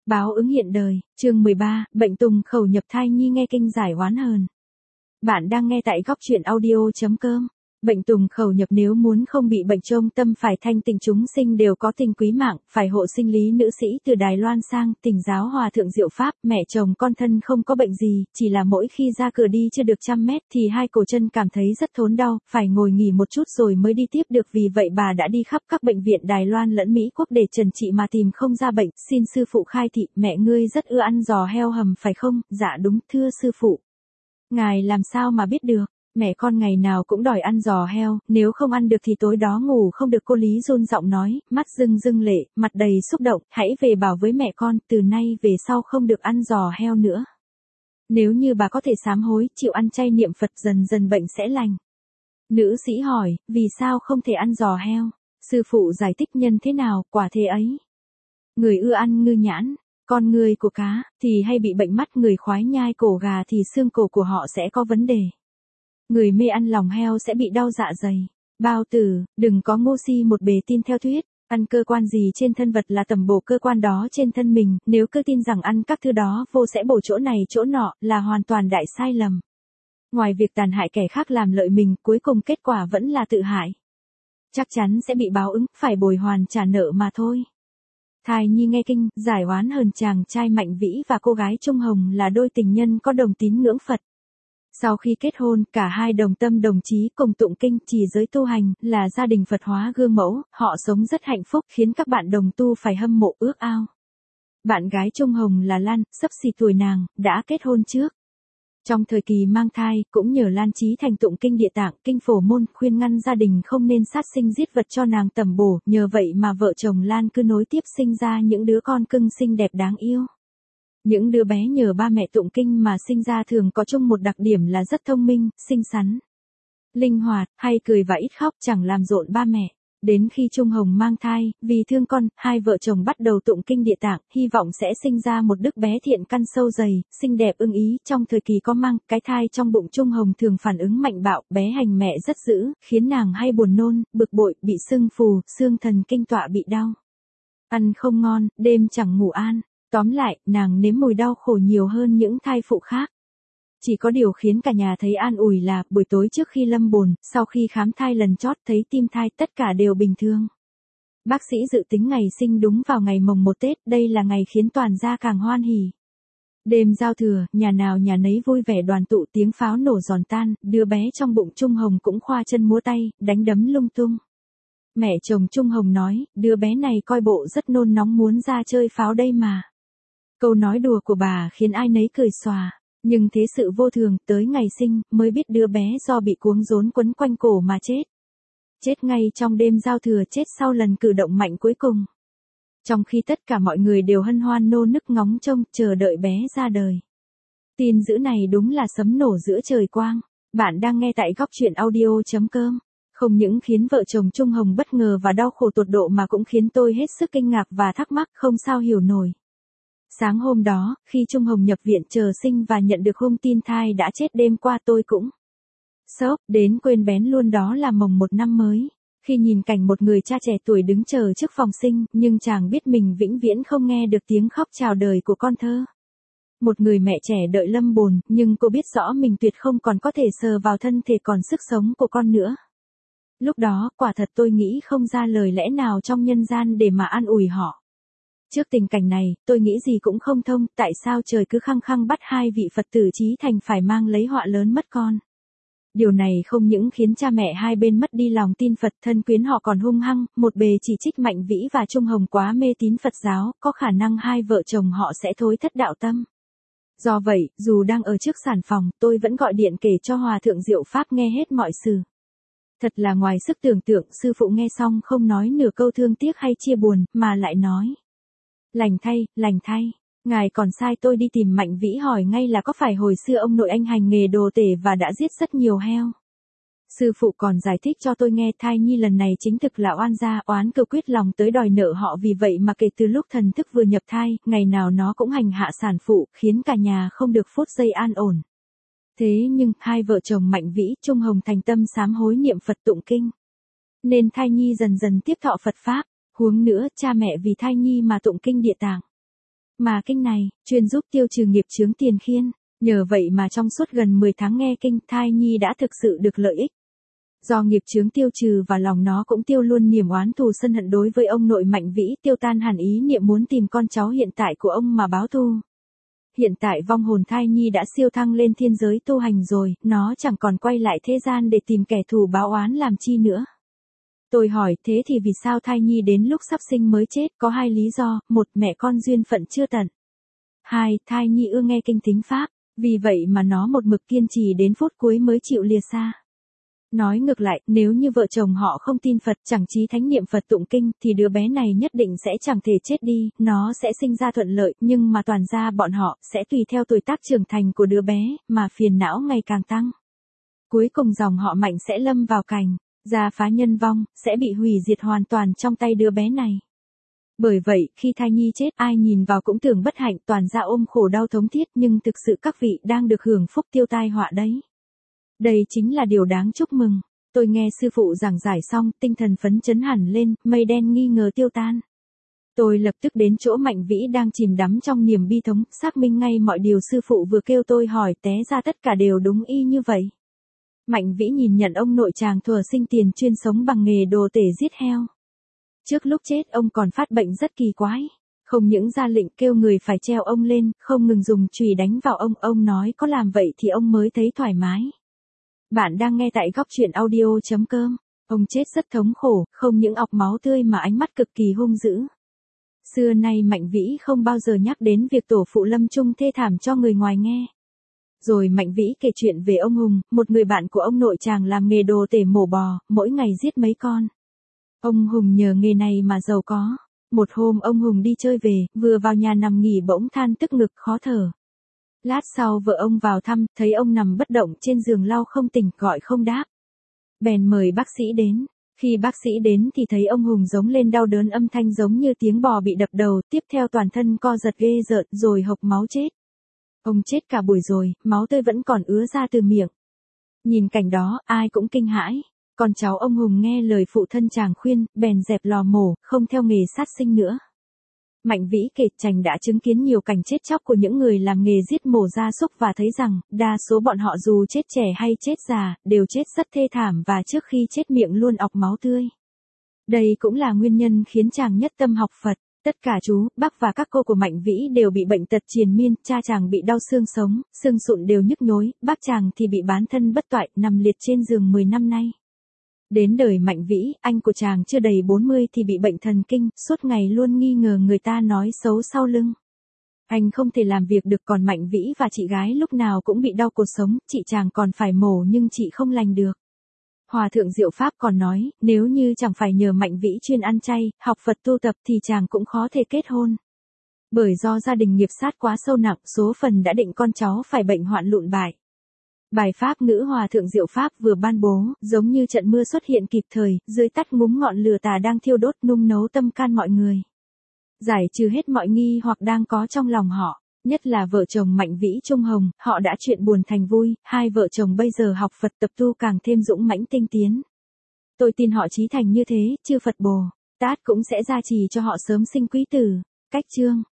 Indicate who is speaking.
Speaker 1: Báo ứng hiện đời, chương 13, bệnh tùng khẩu nhập thai nhi nghe kinh giải oán hờn. Bạn đang nghe tại góc truyện audio.com. Bệnh tùng khẩu nhập nếu muốn không bị bệnh trông tâm phải thanh tình chúng sinh đều có tình quý mạng, phải hộ sinh lý nữ sĩ từ Đài Loan sang, Tỉnh giáo hòa thượng Diệu Pháp, mẹ chồng con thân không có bệnh gì, chỉ là mỗi khi ra cửa đi chưa được 100 mét thì hai cổ chân cảm thấy rất thốn đau, phải ngồi nghỉ một chút rồi mới đi tiếp được, vì vậy bà đã đi khắp các bệnh viện Đài Loan lẫn Mỹ Quốc để trần trị mà tìm không ra bệnh, xin sư phụ khai thị, mẹ ngươi rất ưa ăn giò heo hầm phải không? Dạ đúng, thưa sư phụ. Ngài làm sao mà biết được? Mẹ con ngày nào cũng đòi ăn giò heo, nếu không ăn được thì tối đó ngủ không được, cô Lý run giọng nói, mắt rưng rưng lệ, mặt đầy xúc động, hãy về bảo với mẹ con, từ nay về sau không được ăn giò heo nữa. Nếu như bà có thể sám hối, chịu ăn chay niệm Phật dần dần bệnh sẽ lành. Nữ sĩ hỏi, vì sao không thể ăn giò heo? Sư phụ giải thích nhân thế nào, quả thế ấy. Người ưa ăn ngư nhãn, con người của cá, thì hay bị bệnh mắt, người khoái nhai cổ gà thì xương cổ của họ sẽ có vấn đề. Người mê ăn lòng heo sẽ bị đau dạ dày. Bao tử, đừng có ngu si một bề tin theo thuyết, ăn cơ quan gì trên thân vật là tầm bổ cơ quan đó trên thân mình, nếu cứ tin rằng ăn các thứ đó vô sẽ bổ chỗ này chỗ nọ, là hoàn toàn đại sai lầm. Ngoài việc tàn hại kẻ khác làm lợi mình, cuối cùng kết quả vẫn là tự hại. Chắc chắn sẽ bị báo ứng, phải bồi hoàn trả nợ mà thôi. Thai nhi nghe kinh, giải oán hờn chàng trai Mạnh Vĩ và cô gái Trung Hồng là đôi tình nhân có đồng tín ngưỡng Phật. Sau khi kết hôn, cả hai đồng tâm đồng chí cùng tụng kinh, trì giới tu hành, là gia đình Phật hóa gương mẫu, họ sống rất hạnh phúc, khiến các bạn đồng tu phải hâm mộ ước ao. Bạn gái Trung Hồng là Lan, xấp xì tuổi nàng, đã kết hôn trước. Trong thời kỳ mang thai, cũng nhờ Lan Chí Thành tụng kinh Địa Tạng, kinh Phổ Môn, khuyên ngăn gia đình không nên sát sinh giết vật cho nàng tẩm bổ, nhờ vậy mà vợ chồng Lan cứ nối tiếp sinh ra những đứa con cưng xinh đẹp đáng yêu. Những đứa bé nhờ ba mẹ tụng kinh mà sinh ra thường có chung một đặc điểm là rất thông minh, xinh xắn, linh hoạt, hay cười và ít khóc, chẳng làm rộn ba mẹ. Đến khi Trung Hồng mang thai, vì thương con, hai vợ chồng bắt đầu tụng kinh Địa Tạng, hy vọng sẽ sinh ra một đứa bé thiện căn sâu dày, xinh đẹp ưng ý. Trong thời kỳ có mang, cái thai trong bụng Trung Hồng thường phản ứng mạnh bạo, bé hành mẹ rất dữ, khiến nàng hay buồn nôn, bực bội, bị sưng phù, xương thần kinh tọa bị đau. Ăn không ngon, đêm chẳng ngủ an. Tóm lại, nàng nếm mùi đau khổ nhiều hơn những thai phụ khác. Chỉ có điều khiến cả nhà thấy an ủi là, buổi tối trước khi lâm bồn, sau khi khám thai lần chót thấy tim thai tất cả đều bình thường. Bác sĩ dự tính ngày sinh đúng vào ngày mồng 1 Tết, đây là ngày khiến toàn gia càng hoan hỉ. Đêm giao thừa, nhà nào nhà nấy vui vẻ đoàn tụ, tiếng pháo nổ giòn tan, đứa bé trong bụng Trung Hồng cũng khoa chân múa tay, đánh đấm lung tung. Mẹ chồng Trung Hồng nói, đứa bé này coi bộ rất nôn nóng muốn ra chơi pháo đây mà. Câu nói đùa của bà khiến ai nấy cười xòa, nhưng thế sự vô thường, tới ngày sinh, mới biết đứa bé do bị cuống rốn quấn quanh cổ mà chết. Chết ngay trong đêm giao thừa, chết sau lần cử động mạnh cuối cùng. Trong khi tất cả mọi người đều hân hoan nô nức ngóng trông, chờ đợi bé ra đời. Tin dữ này đúng là sấm nổ giữa trời quang. Bạn đang nghe tại góc truyện audio.com. Không những khiến vợ chồng Trung Hồng bất ngờ và đau khổ tột độ mà cũng khiến tôi hết sức kinh ngạc và thắc mắc không sao hiểu nổi. Sáng hôm đó, khi Trung Hồng nhập viện chờ sinh và nhận được hung tin thai đã chết đêm qua, tôi cũng sốc đến quên bén luôn, đó là mồng 1 năm mới. Khi nhìn cảnh một người cha trẻ tuổi đứng chờ trước phòng sinh, nhưng chàng biết mình vĩnh viễn không nghe được tiếng khóc chào đời của con thơ. Một người mẹ trẻ đợi lâm bồn, nhưng cô biết rõ mình tuyệt không còn có thể sờ vào thân thể còn sức sống của con nữa. Lúc đó, quả thật tôi nghĩ không ra lời lẽ nào trong nhân gian để mà an ủi họ. Trước tình cảnh này, tôi nghĩ gì cũng không thông, tại sao trời cứ khăng khăng bắt hai vị Phật tử Chí Thành phải mang lấy họa lớn mất con. Điều này không những khiến cha mẹ hai bên mất đi lòng tin Phật, thân quyến họ còn hung hăng, một bề chỉ trích Mạnh Vĩ và Trung Hồng quá mê tín Phật giáo, có khả năng hai vợ chồng họ sẽ thối thất đạo tâm. Do vậy, dù đang ở trước sản phòng, tôi vẫn gọi điện kể cho Hòa thượng Diệu Pháp nghe hết mọi sự. Thật là ngoài sức tưởng tượng, sư phụ nghe xong không nói nửa câu thương tiếc hay chia buồn, mà lại nói. Lành thay, ngài còn sai tôi đi tìm Mạnh Vĩ hỏi ngay là có phải hồi xưa ông nội anh hành nghề đồ tể và đã giết rất nhiều heo. Sư phụ còn giải thích cho tôi nghe thai nhi lần này chính thực là oan gia, oán cừu quyết lòng tới đòi nợ họ, vì vậy mà kể từ lúc thần thức vừa nhập thai, ngày nào nó cũng hành hạ sản phụ, khiến cả nhà không được phút giây an ổn. Thế nhưng, hai vợ chồng Mạnh Vĩ, Trung Hồng thành tâm sám hối niệm Phật tụng kinh. Nên thai nhi dần dần tiếp thọ Phật Pháp. Huống nữa, cha mẹ vì thai nhi mà tụng kinh Địa Tạng. Mà kinh này, chuyên giúp tiêu trừ nghiệp chướng tiền khiên. Nhờ vậy mà trong suốt gần 10 tháng nghe kinh, thai nhi đã thực sự được lợi ích. Do nghiệp chướng tiêu trừ và lòng nó cũng tiêu luôn niềm oán thù sân hận đối với ông nội Mạnh Vĩ, tiêu tan hẳn ý niệm muốn tìm con cháu hiện tại của ông mà báo thù. Hiện tại vong hồn thai nhi đã siêu thăng lên thiên giới tu hành rồi, nó chẳng còn quay lại thế gian để tìm kẻ thù báo oán làm chi nữa. Tôi hỏi, thế thì vì sao thai nhi đến lúc sắp sinh mới chết? Có 2 lý do: 1, mẹ con duyên phận chưa tận. 2, thai nhi ưa nghe kinh thính pháp, vì vậy mà nó một mực kiên trì đến phút cuối mới chịu lìa xa. Nói ngược lại, nếu như vợ chồng họ không tin Phật, chẳng chí thánh niệm Phật tụng kinh, thì đứa bé này nhất định sẽ chẳng thể chết đi, nó sẽ sinh ra thuận lợi, nhưng mà toàn ra bọn họ sẽ tùy theo tuổi tác trưởng thành của đứa bé, mà phiền não ngày càng tăng. Cuối cùng dòng họ Mạnh sẽ lâm vào cảnh gia phá nhân vong, sẽ bị hủy diệt hoàn toàn trong tay đứa bé này. Bởi vậy, khi thai nhi chết, ai nhìn vào cũng tưởng bất hạnh, toàn ra ôm khổ đau thống thiết, nhưng thực sự các vị đang được hưởng phúc tiêu tai họa đấy. Đây chính là điều đáng chúc mừng. Tôi nghe sư phụ giảng giải xong, tinh thần phấn chấn hẳn lên, mây đen nghi ngờ tiêu tan. Tôi lập tức đến chỗ Mạnh Vĩ đang chìm đắm trong niềm bi thống, xác minh ngay mọi điều sư phụ vừa kêu tôi hỏi, té ra tất cả đều đúng y như vậy. Mạnh Vĩ nhìn nhận ông nội chàng thuở sinh tiền chuyên sống bằng nghề đồ tể giết heo. Trước lúc chết ông còn phát bệnh rất kỳ quái. Không những ra lệnh kêu người phải treo ông lên, không ngừng dùng chùy đánh vào ông nói có làm vậy thì ông mới thấy thoải mái. Bạn đang nghe tại góc truyện audio.com. Ông chết rất thống khổ, không những ọc máu tươi mà ánh mắt cực kỳ hung dữ. Xưa nay Mạnh Vĩ không bao giờ nhắc đến việc tổ phụ lâm chung thê thảm cho người ngoài nghe. Rồi Mạnh Vĩ kể chuyện về ông Hùng, một người bạn của ông nội chàng làm nghề đồ tể mổ bò, mỗi ngày giết mấy con. Ông Hùng nhờ nghề này mà giàu có. Một hôm ông Hùng đi chơi về, vừa vào nhà nằm nghỉ bỗng than tức ngực khó thở. Lát sau vợ ông vào thăm, thấy ông nằm bất động trên giường lau không tỉnh, gọi không đáp. Bèn mời bác sĩ đến. Khi bác sĩ đến thì thấy ông Hùng giống lên đau đớn, âm thanh giống như tiếng bò bị đập đầu, tiếp theo toàn thân co giật ghê rợn, rồi hộc máu chết. Ông chết cả buổi rồi, máu tươi vẫn còn ứa ra từ miệng. Nhìn cảnh đó, ai cũng kinh hãi. Con cháu ông Hùng nghe lời phụ thân chàng khuyên, bèn dẹp lò mổ, không theo nghề sát sinh nữa. Mạnh Vĩ kể chàng đã chứng kiến nhiều cảnh chết chóc của những người làm nghề giết mổ gia súc và thấy rằng, đa số bọn họ dù chết trẻ hay chết già, đều chết rất thê thảm và trước khi chết miệng luôn ọc máu tươi. Đây cũng là nguyên nhân khiến chàng nhất tâm học Phật. Tất cả chú, bác và các cô của Mạnh Vĩ đều bị bệnh tật triền miên, cha chàng bị đau xương sống, xương sụn đều nhức nhối, bác chàng thì bị bán thân bất toại, nằm liệt trên giường 10 năm nay. Đến đời Mạnh Vĩ, anh của chàng chưa đầy 40 thì bị bệnh thần kinh, suốt ngày luôn nghi ngờ người ta nói xấu sau lưng. Anh không thể làm việc được, còn Mạnh Vĩ và chị gái lúc nào cũng bị đau cột sống, chị chàng còn phải mổ nhưng chị không lành được. Hòa thượng Diệu Pháp còn nói, nếu như chẳng phải nhờ Mạnh Vĩ chuyên ăn chay, học Phật tu tập thì chàng cũng khó thể kết hôn. Bởi do gia đình nghiệp sát quá sâu nặng, số phần đã định con cháu phải bệnh hoạn lụn bại. Bài pháp ngữ Hòa thượng Diệu Pháp vừa ban bố, giống như trận mưa xuất hiện kịp thời, dưới tắt ngúm ngọn lửa tà đang thiêu đốt nung nấu tâm can mọi người. Giải trừ hết mọi nghi hoặc đang có trong lòng họ, nhất là vợ chồng Mạnh Vĩ Trung Hồng, họ đã chuyện buồn thành vui, hai vợ chồng bây giờ học Phật tập tu càng thêm dũng mãnh tinh tiến. Tôi tin họ chí thành như thế, chư Phật Bồ Tát cũng sẽ gia trì cho họ sớm sinh quý tử. Cách chương